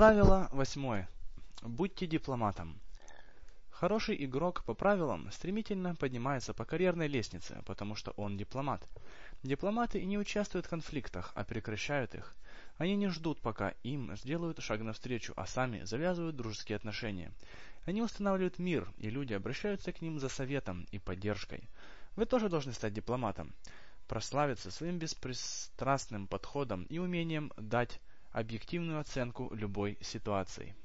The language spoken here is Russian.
Правило 8. Будьте дипломатом. Хороший игрок по правилам стремительно поднимается по карьерной лестнице, потому что он дипломат. Дипломаты не участвуют в конфликтах, а прекращают их. Они не ждут, пока им сделают шаг навстречу, а сами завязывают дружеские отношения. Они устанавливают мир, и люди обращаются к ним за советом и поддержкой. Вы тоже должны стать дипломатом, прославиться своим беспристрастным подходом и умением дать объективную оценку любой ситуации.